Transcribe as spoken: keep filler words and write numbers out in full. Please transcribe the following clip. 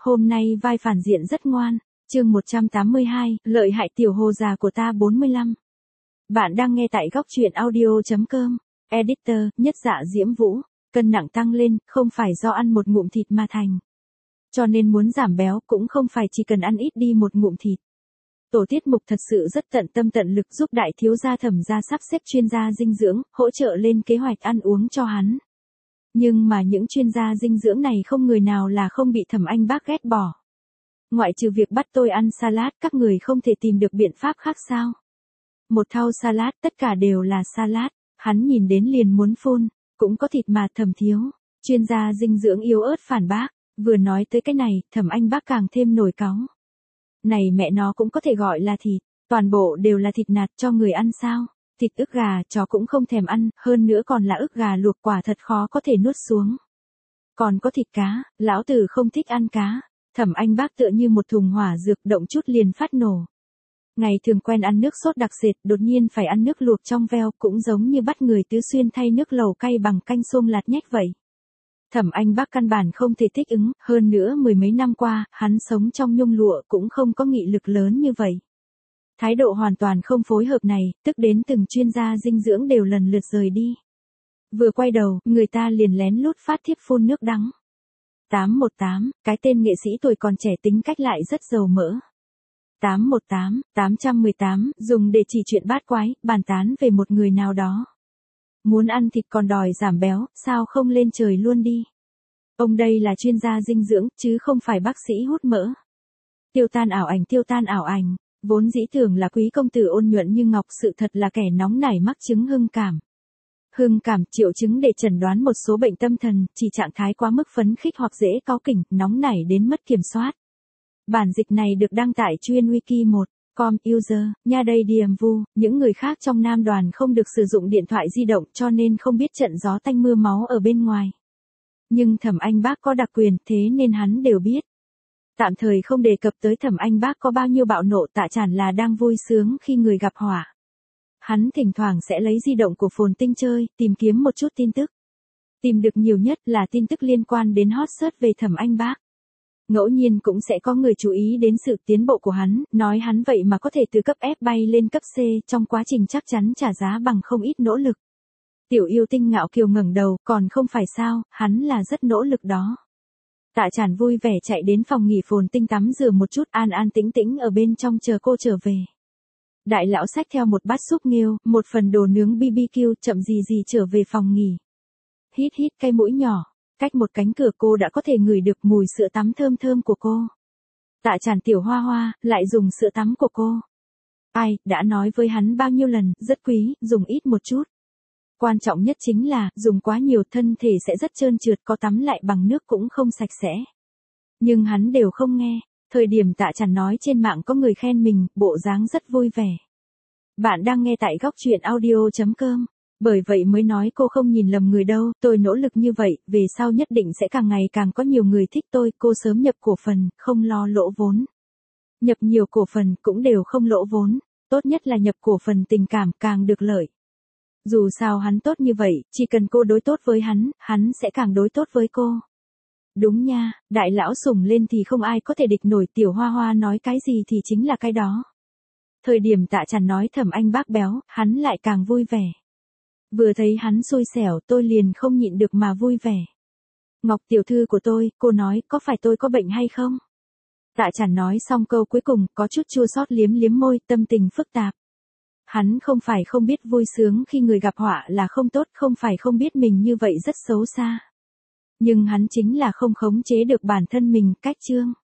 hôm nay vai phản diện rất ngoan. Chương một trăm tám mươi hai, lợi hại tiểu hồ già của ta bốn mươi lăm. Bạn đang nghe tại góc truyện audio chấm com. Editor, Nhất Dạ Diễm Vũ. Cân nặng tăng lên, không phải do ăn một ngụm thịt mà thành. Cho nên muốn giảm béo cũng không phải chỉ cần ăn ít đi một ngụm thịt. Tổ tiết mục thật sự rất tận tâm tận lực giúp đại thiếu gia Thẩm gia sắp xếp chuyên gia dinh dưỡng, hỗ trợ lên kế hoạch ăn uống cho hắn. Nhưng mà những chuyên gia dinh dưỡng này không người nào là không bị Thẩm Anh Bác ghét bỏ. Ngoại trừ việc bắt tôi ăn salad, các người không thể tìm được biện pháp khác sao? Một thau salad, tất cả đều là salad, hắn nhìn đến liền muốn phun, cũng có thịt mà Thẩm thiếu. Chuyên gia dinh dưỡng yếu ớt phản bác, vừa nói tới cái này, Thẩm Anh Bác càng thêm nổi cáu. Này mẹ nó cũng có thể gọi là thịt, toàn bộ đều là thịt nạt cho người ăn sao? Thịt ức gà, chó cũng không thèm ăn, hơn nữa còn là ức gà luộc, quả thật khó có thể nuốt xuống. Còn có thịt cá, lão tử không thích ăn cá. Thẩm Anh Bác tựa như một thùng hỏa dược, động chút liền phát nổ. Ngày thường quen ăn nước sốt đặc sệt, đột nhiên phải ăn nước luộc trong veo, cũng giống như bắt người tứ xuyên thay nước lẩu cay bằng canh xôm lạt nhách vậy. Thẩm Anh Bác căn bản không thể thích ứng, hơn nữa mười mấy năm qua, hắn sống trong nhung lụa cũng không có nghị lực lớn như vậy. Thái độ hoàn toàn không phối hợp này, tức đến từng chuyên gia dinh dưỡng đều lần lượt rời đi. Vừa quay đầu, người ta liền lén lút phát thiếp phun nước đắng. tám một tám, cái tên nghệ sĩ tuổi còn trẻ tính cách lại rất dầu mỡ. tám một tám, tám một tám, dùng để chỉ chuyện bát quái, bàn tán về một người nào đó. Muốn ăn thịt còn đòi giảm béo, sao không lên trời luôn đi. Ông đây là chuyên gia dinh dưỡng, chứ không phải bác sĩ hút mỡ. Tiêu tan ảo ảnh, tiêu tan ảo ảnh, vốn dĩ tưởng là quý công tử ôn nhuận như ngọc, sự thật là kẻ nóng nảy mắc chứng hưng cảm. Hưng cảm, triệu chứng để chẩn đoán một số bệnh tâm thần, chỉ trạng thái quá mức phấn khích hoặc dễ cáu kỉnh, nóng nảy đến mất kiểm soát. Bản dịch này được đăng tải chuyên wiki một chấm com user, nha đây điềm vu, những người khác trong nam đoàn không được sử dụng điện thoại di động cho nên không biết trận gió tanh mưa máu ở bên ngoài. Nhưng Thẩm Anh Bác có đặc quyền, thế nên hắn đều biết. Tạm thời không đề cập tới Thẩm Anh Bác có bao nhiêu bạo nộ, Tạ Chản là đang vui sướng khi người gặp họa. Hắn thỉnh thoảng sẽ lấy di động của Phồn Tinh chơi, tìm kiếm một chút tin tức. Tìm được nhiều nhất là tin tức liên quan đến hot search về Thẩm Anh Bác. Ngẫu nhiên cũng sẽ có người chú ý đến sự tiến bộ của hắn, nói hắn vậy mà có thể từ cấp F bay lên cấp C, trong quá trình chắc chắn trả giá bằng không ít nỗ lực. Tiểu yêu tinh ngạo kiều ngẩng đầu, còn không phải sao, hắn là rất nỗ lực đó. Tạ Chản vui vẻ chạy đến phòng nghỉ Phồn Tinh tắm rửa một chút, an an tĩnh tĩnh ở bên trong chờ cô trở về. Đại lão xách theo một bát súp nghêu, một phần đồ nướng bê bê kiu, chậm gì gì trở về phòng nghỉ. Hít hít cái mũi nhỏ, cách một cánh cửa cô đã có thể ngửi được mùi sữa tắm thơm thơm của cô. Tạ Chản tiểu hoa hoa, lại dùng sữa tắm của cô. Ai, đã nói với hắn bao nhiêu lần, rất quý, dùng ít một chút. Quan trọng nhất chính là, dùng quá nhiều thân thể sẽ rất trơn trượt, có tắm lại bằng nước cũng không sạch sẽ. Nhưng hắn đều không nghe. Thời điểm Tạ Chản nói trên mạng có người khen mình, bộ dáng rất vui vẻ. Bạn đang nghe tại góc truyện audio chấm com. Bởi vậy mới nói cô không nhìn lầm người đâu, tôi nỗ lực như vậy, về sau nhất định sẽ càng ngày càng có nhiều người thích tôi, cô sớm nhập cổ phần, không lo lỗ vốn. Nhập nhiều cổ phần cũng đều không lỗ vốn, tốt nhất là nhập cổ phần tình cảm càng được lợi. Dù sao hắn tốt như vậy, chỉ cần cô đối tốt với hắn, hắn sẽ càng đối tốt với cô. Đúng nha, đại lão sủng lên thì không ai có thể địch nổi, tiểu hoa hoa nói cái gì thì chính là cái đó. Thời điểm Tạ Chản nói Thẩm Anh Bác béo, hắn lại càng vui vẻ. Vừa thấy hắn xui xẻo tôi liền không nhịn được mà vui vẻ. Ngọc tiểu thư của tôi, cô nói có phải tôi có bệnh hay không? Tạ Chản nói xong câu cuối cùng, có chút chua xót liếm liếm môi, tâm tình phức tạp. Hắn không phải không biết vui sướng khi người gặp họa là không tốt, không phải không biết mình như vậy rất xấu xa. Nhưng hắn chính là không khống chế được bản thân mình, cách chương.